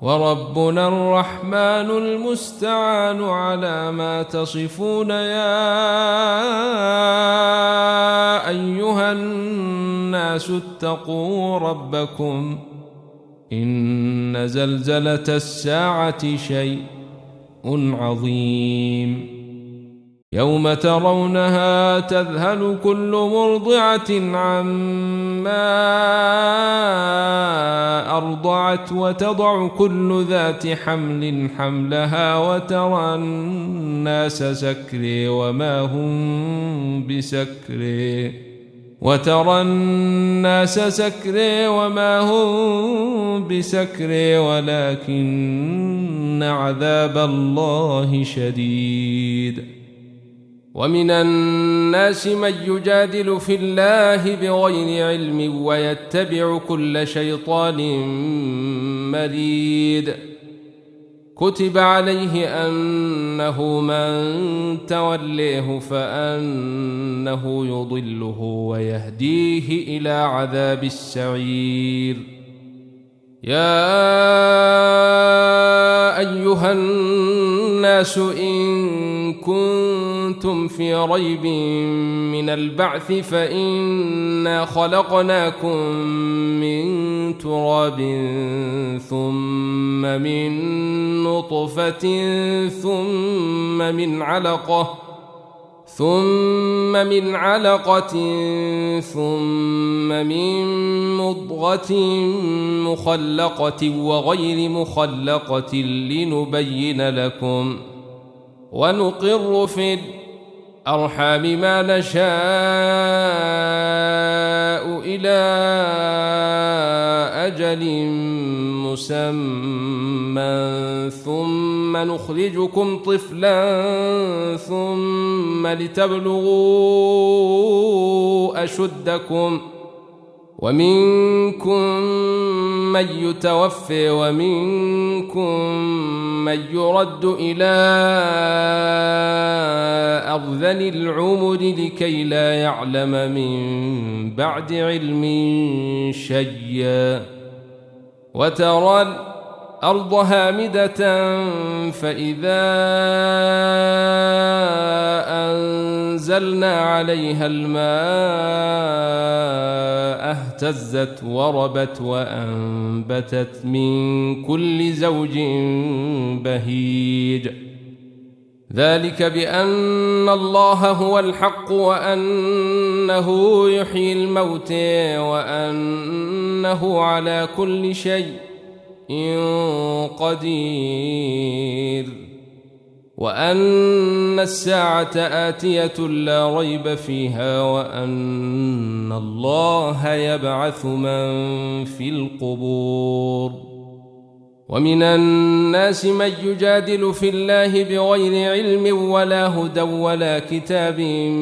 وربنا الرحمن المستعان على ما تصفون. يا أيها الناس اتقوا ربكم إن زلزلة الساعة شيء عظيم يوم ترونها تذهل كل مرضعة عما أرضعت وتضع كل ذات حمل حملها وترى الناس سكري وما هم بسكري ولكن عذاب الله شديد. ومن الناس من يجادل في الله بغير علم ويتبع كل شيطان مريد. كتب عليه أنه من توليه فأنه يضله ويهديه إلى عذاب السعير. يا أيها الناس إن كنتم في ريب من البعث فإنا خلقناكم من تراب ثم من نطفة ثم من علقة ثم من مضغة مخلقة وغير مخلقة لنبين لكم ونقر في الأرحام ما نشاء إلى أجل مسمى ثم نخرجكم طفلا ثم لتبلغوا أشدكم ومنكم من يتوفي ومنكم من يرد إلى أرذل العمر لكي لا يعلم من بعد علم شيئا. وترى الأرض هامدة فإذا أنزلنا عليها الماء اهتزت وربت وأنبتت من كل زوج بهيج. ذلك بأن الله هو الحق وأنه يحيي الموت وأنه على كل شيء قدير وأن الساعة آتية لا ريب فيها وأن الله يبعث من في القبور. ومن الناس من يجادل في الله بغير علم ولا هدى ولا كتاب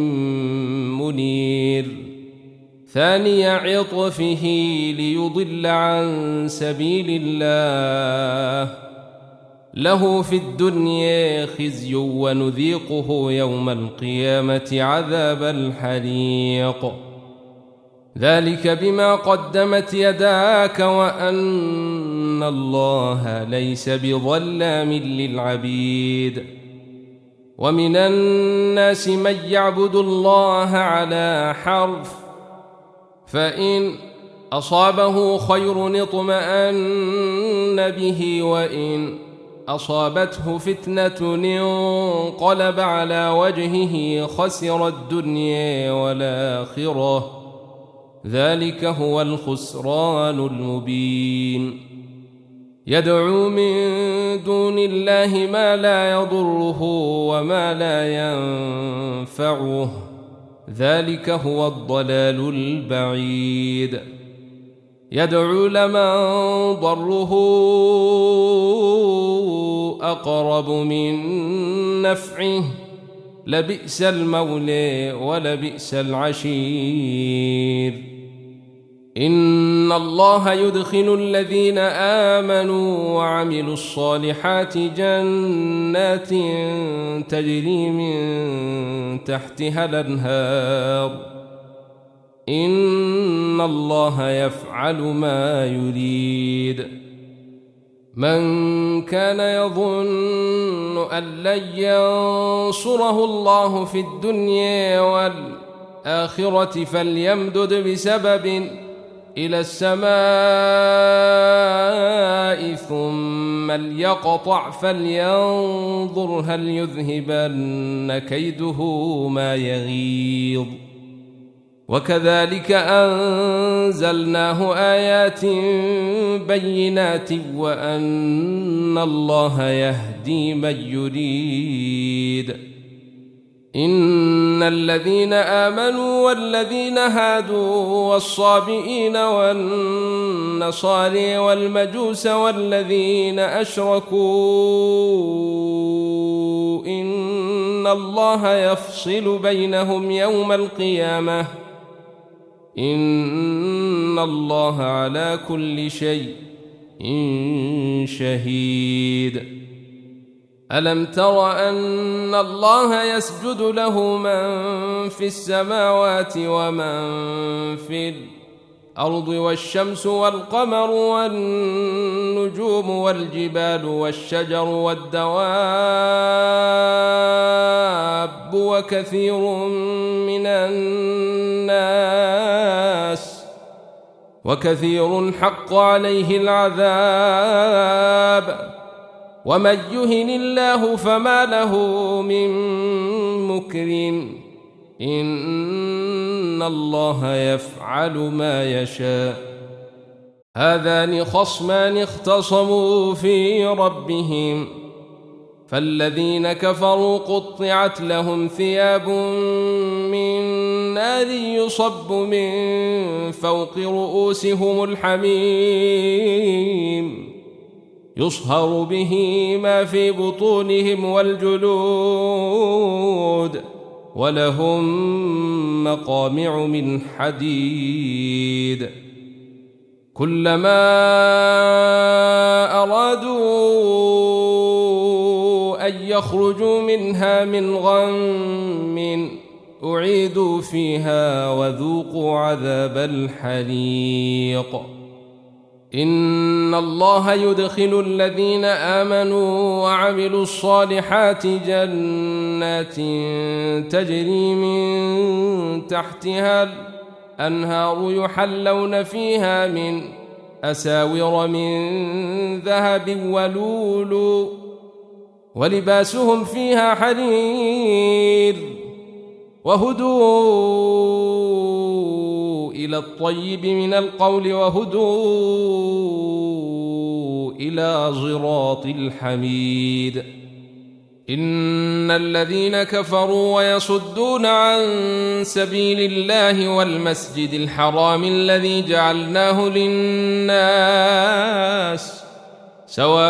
منير. ثاني عطفه ليضل عن سبيل الله له في الدنيا خزي ونذيقه يوم القيامة عذاب الحريق. ذلك بما قدمت يداك وأن الله ليس بظلام للعبيد. ومن الناس من يعبد الله على حرف فإن أصابه خير اطمأن به وإن أصابته فتنة انقلب على وجهه خسر الدنيا والآخرة ذلك هو الخسران المبين. يدعو من دون الله ما لا يضره وما لا ينفعه ذلك هو الضلال البعيد. يدعو لمن ضره أقرب من نفعه لبئس المولى ولبئس العشير. إن الله يدخل الذين آمنوا وعملوا الصالحات جنات تجري من تحتها الأنهار إن الله يفعل ما يريد. من كان يظن أن لن ينصره الله في الدنيا والآخرة فليمدد بسبب إلى السماء ثم ليقطع فلينظر هل يذهبن كيده ما يغيظ. وكذلك أنزلناه آيات بينات وأن الله يهدي من يريد. إن الذين آمنوا والذين هادوا والصابئين والنصارى والمجوس والذين أشركوا إن الله يفصل بينهم يوم القيامة إن الله على كل شيء شهيد. ألم تر أن الله يسجد له من في السماوات ومن في الأرض والشمس والقمر والنجوم والجبال والشجر والدواب وكثير من الناس وكثير حق عليه العذاب ومن يهن الله فما له من مكرم إن الله يفعل ما يشاء. هذان خصمان اختصموا في ربهم فالذين كفروا قطعت لهم ثياب من نار يصب من فوق رؤوسهم الحميم يصهر به ما في بطونهم والجلود ولهم مقامع من حديد كلما أرادوا أن يخرجوا منها من غم أعيدوا فيها وذوقوا عذاب الحريق. إن الله يدخل الذين آمنوا وعملوا الصالحات جنات تجري من تحتها الأنهار يحلون فيها من أساور من ذهب ولؤلؤ ولباسهم فيها حرير وهدوا إلى الطيب من القول وهدوا إلى صراط الحميد. إن الذين كفروا ويصدون عن سبيل الله والمسجد الحرام الذي جعلناه للناس سواء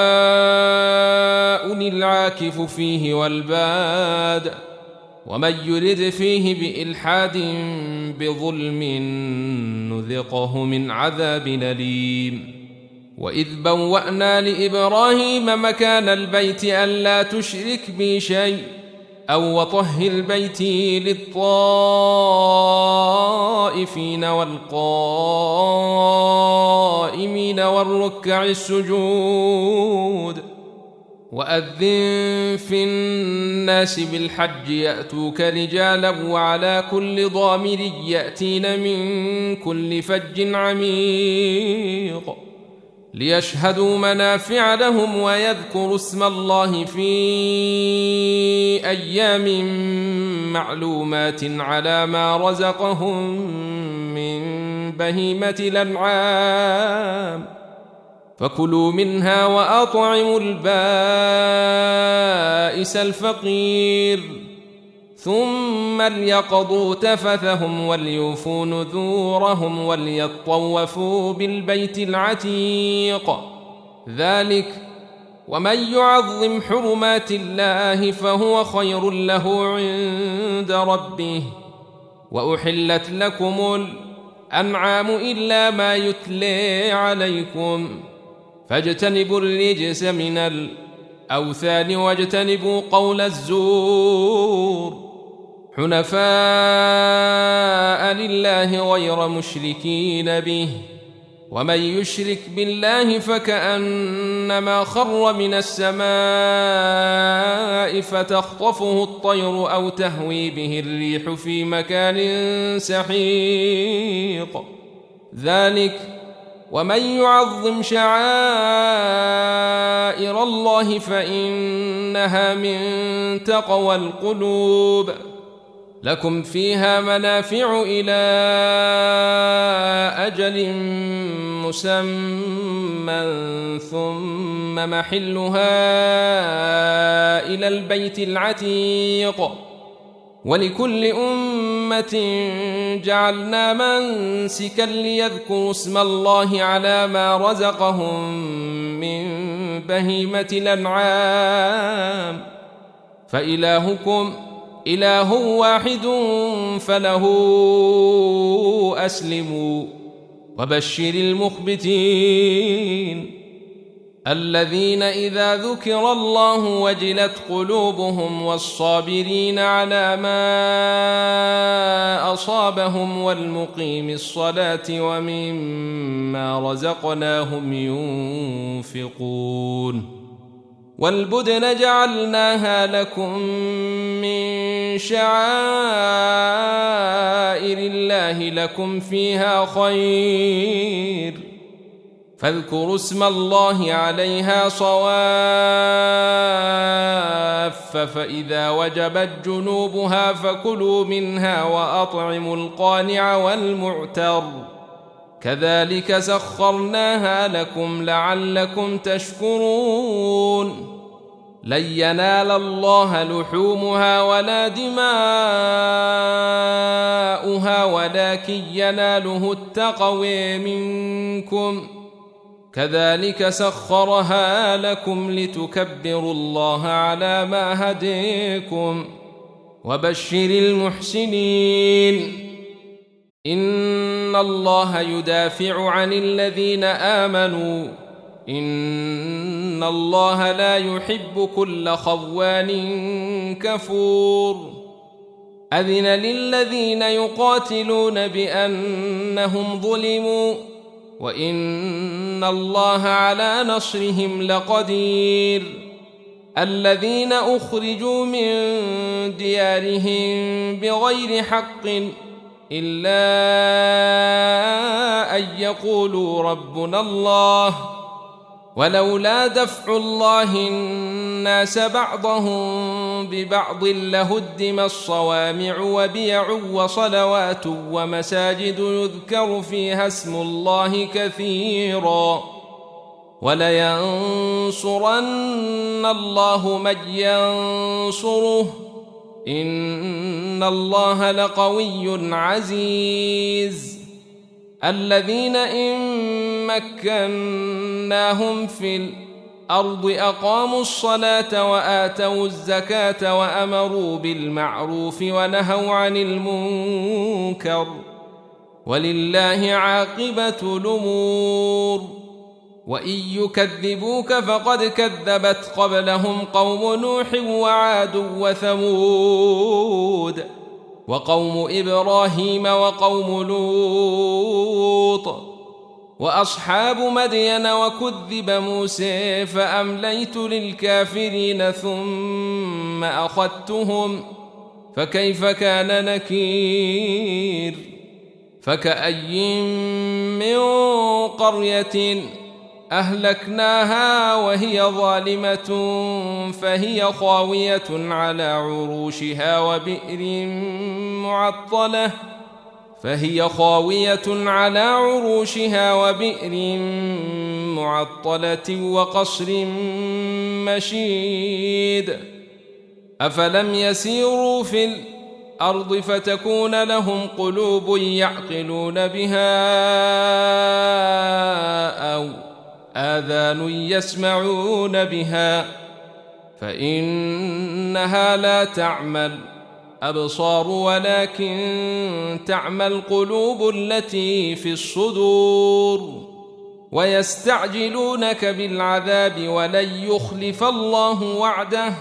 العاكف فيه والباد ومن يرد فيه بإلحاد بظلم نذقه من عذاب أليم. وإذ بوأنا لإبراهيم مكان البيت ألا تشرك بي شيء أو وطهر بيتي للطائفين والقائمين والركع السجود. وأذن في الناس بالحج يأتوك رجالا وعلى كل ضامر يأتين من كل فج عميق ليشهدوا منافع لهم ويذكروا اسم الله في أيام معلومات على ما رزقهم من بهيمة الأنعام فكلوا منها وأطعموا البائس الفقير ثم ليقضوا تفثهم وليوفوا نذورهم وليطوفوا بالبيت العتيق. ذلك ومن يعظم حرمات الله فهو خير له عند ربه. وأحلت لكم الأنعام إلا ما يتلى عليكم فاجتنبوا الرجس من الأوثان واجتنبوا قول الزور حنفاء لله غير مشركين به ومن يشرك بالله فكأنما خر من السماء فتخطفه الطير أو تهوي به الريح في مكان سحيق ذلك ومن يعظم شعائر الله فإنها من تقوى القلوب لكم فيها منافع إلى أجل مسمى ثم محلها إلى البيت العتيق ولكل أمة جعلنا منسكا ليذكروا اسم الله على ما رزقهم من بهيمة الأنعام فإلهكم إله واحد فله أسلموا وبشر المخبتين الذين إذا ذكر الله وجلت قلوبهم والصابرين على ما أصابهم والمقيم الصلاة ومما رزقناهم ينفقون والبدن جعلناها لكم من شعائر الله لكم فيها خير فاذكروا اسم الله عليها صواف فإذا وجبت جنوبها فكلوا منها وأطعموا القانع والمعتر كذلك سخرناها لكم لعلكم تشكرون لن ينال الله لحومها ولا دماؤها ولكن يناله التقوى منكم كذلك سخرها لكم لتكبروا الله على ما هديكم وبشر المحسنين إن الله يدافع عن الذين آمنوا إن الله لا يحب كل خوان كفور أذن للذين يقاتلون بأنهم ظلموا وإن الله على نصرهم لقدير الذين أخرجوا من ديارهم بغير حق إلا أن يقولوا ربنا الله ولولا دفع الله الناس بعضهم ببعض لهدم الصوامع وبيع وصلوات ومساجد يذكر فيها اسم الله كثيرا ولينصرن الله من ينصره إن الله لقوي عزيز الذين إن مكناهم في الأرض أقاموا الصلاة وآتوا الزكاة وأمروا بالمعروف ونهوا عن المنكر ولله عاقبة الأمور وإن يكذبوك فقد كذبت قبلهم قوم نوح وعاد وثمود وقوم إبراهيم وقوم لوط وأصحاب مدين وكذب موسى فأمليت للكافرين ثم أخذتهم فكيف كان نكير فكأي من قرية أهلكناها وهي ظالمة فهي خاوية على عروشها وبئر معطلة وقصر مشيد أفلم يسيروا في الأرض فتكون لهم قلوب يعقلون بها أو آذان يسمعون بها فإنها لا تعمى الأبصار ولكن تعمى القلوب التي في الصدور ويستعجلونك بالعذاب ولن يخلف الله وعده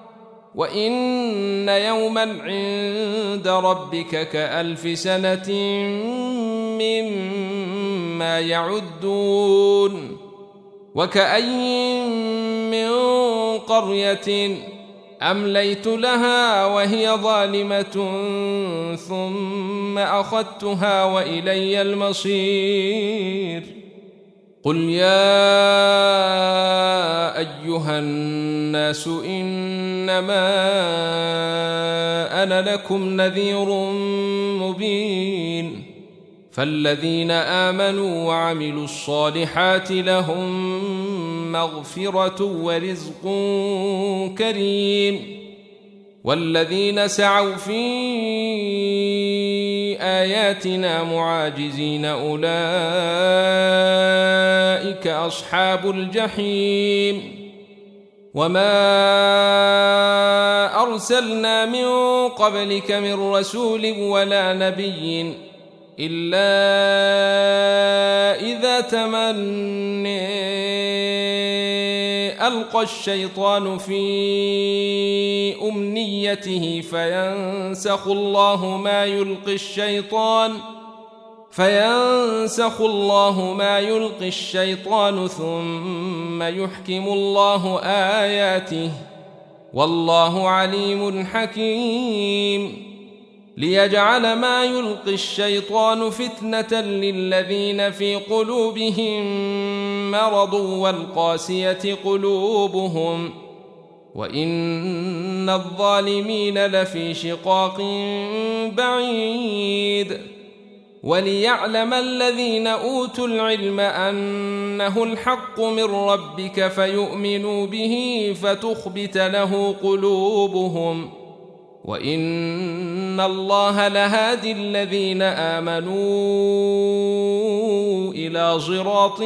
وإن يوما عند ربك كألف سنة ما يعدون وكأي من قرية أمليت لها وهي ظالمة ثم أخذتها وإلي المصير قل يا أيها الناس إنما أنا لكم نذير مبين فالذين آمنوا وعملوا الصالحات لهم مغفرة ورزق كريم والذين سعوا في آياتنا معاجزين أولئك أصحاب الجحيم وما أرسلنا من قبلك من رسول ولا نبي إلا إذا تمنى ألقى الشيطان في أمنيته فينسخ الله ما يلقي الشيطان ثم يحكم الله آياته والله عليم حكيم ليجعل ما يلقي الشيطان فتنة للذين في قلوبهم مرض والقاسية قلوبهم وإن الظالمين لفي شقاق بعيد وليعلم الذين أوتوا العلم أنه الحق من ربك فيؤمنوا به فتخبت له قلوبهم وإن الله لهادي الذين آمنوا إلى صراط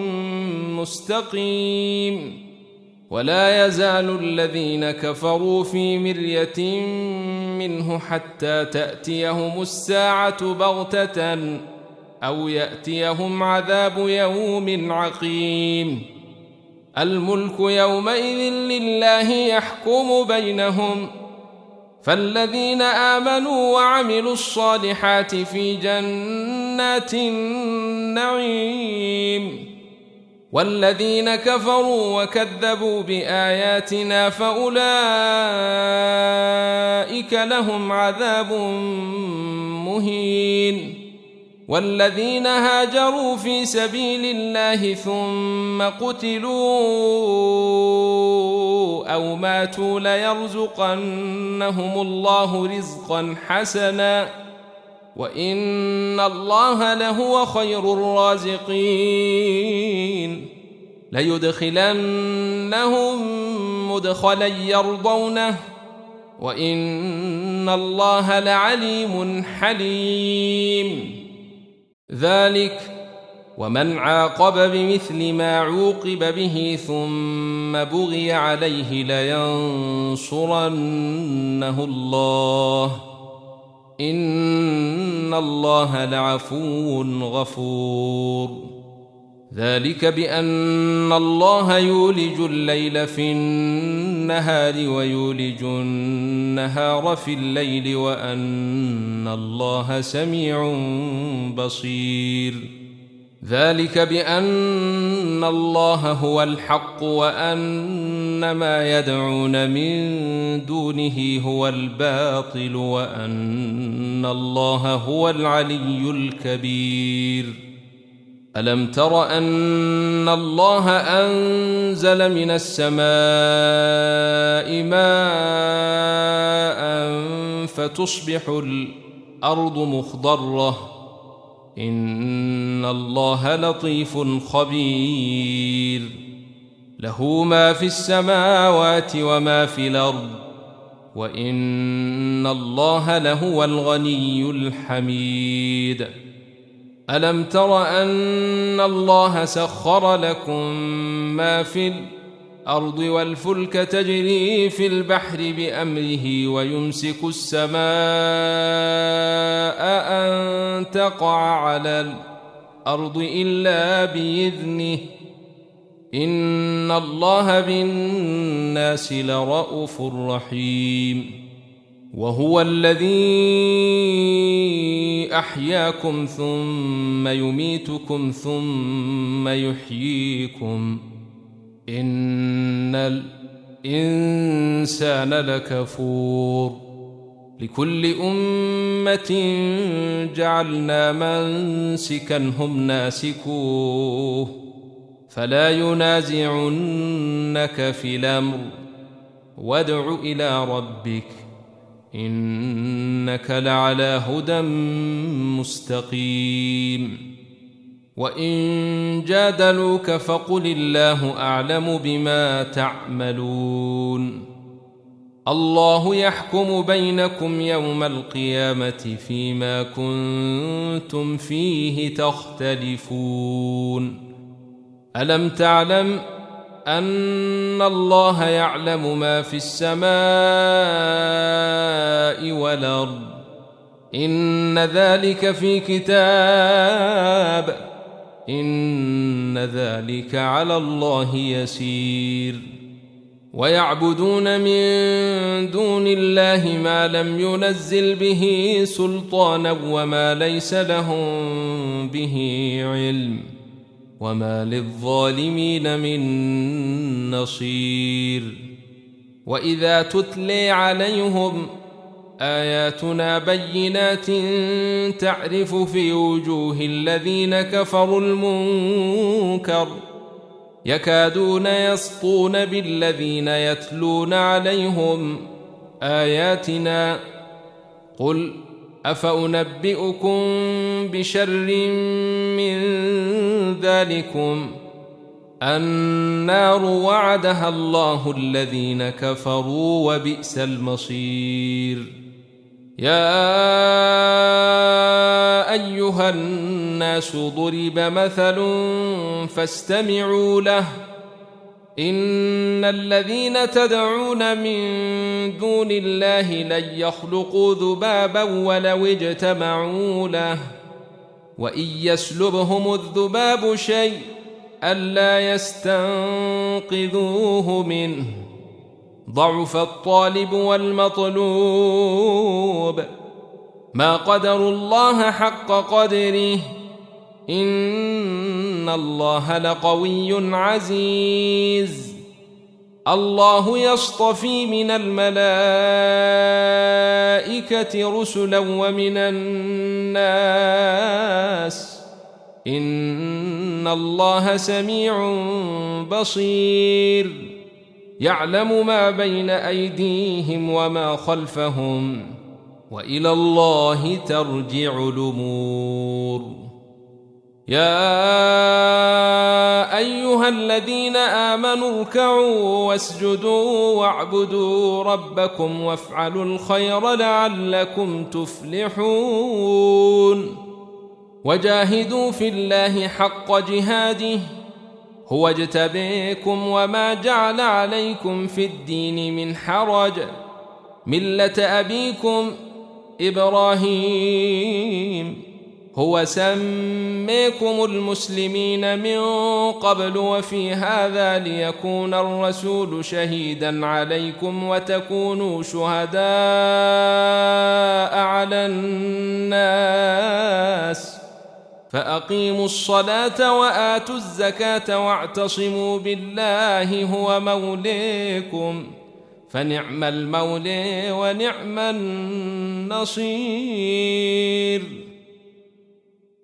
مستقيم ولا يزال الذين كفروا في مرية منه حتى تأتيهم الساعة بغتة أو يأتيهم عذاب يوم عقيم الملك يومئذ لله يحكم بينهم فالذين آمنوا وعملوا الصالحات في جنات النعيم والذين كفروا وكذبوا بآياتنا فأولئك لهم عذاب مهين والذين هاجروا في سبيل الله ثم قتلوا أو ماتوا ليرزقنهم الله رزقا حسنا وإن الله لهو خير الرازقين ليدخلنهم مدخلا يرضونه وإن الله لعليم حليم ذلك ومن عاقب بمثل ما عوقب به ثم بغي عليه لينصرنه الله إن الله لعفو غفور ذلك بأن الله يولج الليل في النهار ويولج النهار في الليل وأن الله سميع بصير ذلك بأن الله هو الحق وأن ما يدعون من دونه هو الباطل وأن الله هو العلي الكبير ألم تر أن الله أنزل من السماء ماء فتصبح الأرض مخضرة إن الله لطيف خبير له ما في السماوات وما في الأرض وإن الله لهو الغني الحميد ألم تر أن الله سخر لكم ما في الأرض والفلك تجري في البحر بأمره ويمسك السماء أن تقع على الأرض إلا بإذنه إن الله بالناس لرءوف رحيم وهو الذي أحياكم ثم يميتكم ثم يحييكم إن الإنسان لكفور لكل أمة جعلنا منسكا هم ناسكوه فلا ينازعنك في الأمر وادع إلى ربك إنك لعلى هدى مستقيم وإن جادلوك فقل الله أعلم بما تعملون الله يحكم بينكم يوم القيامة فيما كنتم فيه تختلفون ألم تعلم أن الله يعلم ما في السماء والأرض إن ذلك في كتاب إن ذلك على الله يسير ويعبدون من دون الله ما لم ينزل به سلطانا وما ليس لهم به علم وما للظالمين من نصير وإذا تتلي عليهم آياتنا بينات تعرف في وجوه الذين كفروا المنكر يكادون يسطون بالذين يتلون عليهم آياتنا قل أفأنبئكم بشر من ذلكم النار وعدها الله الذين كفروا وبئس المصير يا أيها الناس ضرب مثل فاستمعوا له إن الذين تدعون من دون الله لن يخلقوا ذبابا ولو اجتمعوا له وإن يسلبهم الذباب شيء ألا يستنقذوه منه ضعف الطالب والمطلوب ما قدروا الله حق قدره إن الله لقوي عزيز الله يصطفي من الملائكة رسلا ومن الناس إن الله سميع بصير يعلم ما بين أيديهم وما خلفهم وإلى الله ترجع الأمور يا أيها الذين آمنوا اركعوا واسجدوا واعبدوا ربكم وافعلوا الخير لعلكم تفلحون وجاهدوا في الله حق جهاده هو اجتبيكم وما جعل عليكم في الدين من حرج ملة أبيكم إبراهيم هو سميكم المسلمين من قبل وفي هذا ليكون الرسول شهيدا عليكم وتكونوا شهداء على الناس فأقيموا الصلاة وآتوا الزكاة واعتصموا بالله هو موليكم فنعم المولى ونعم النصير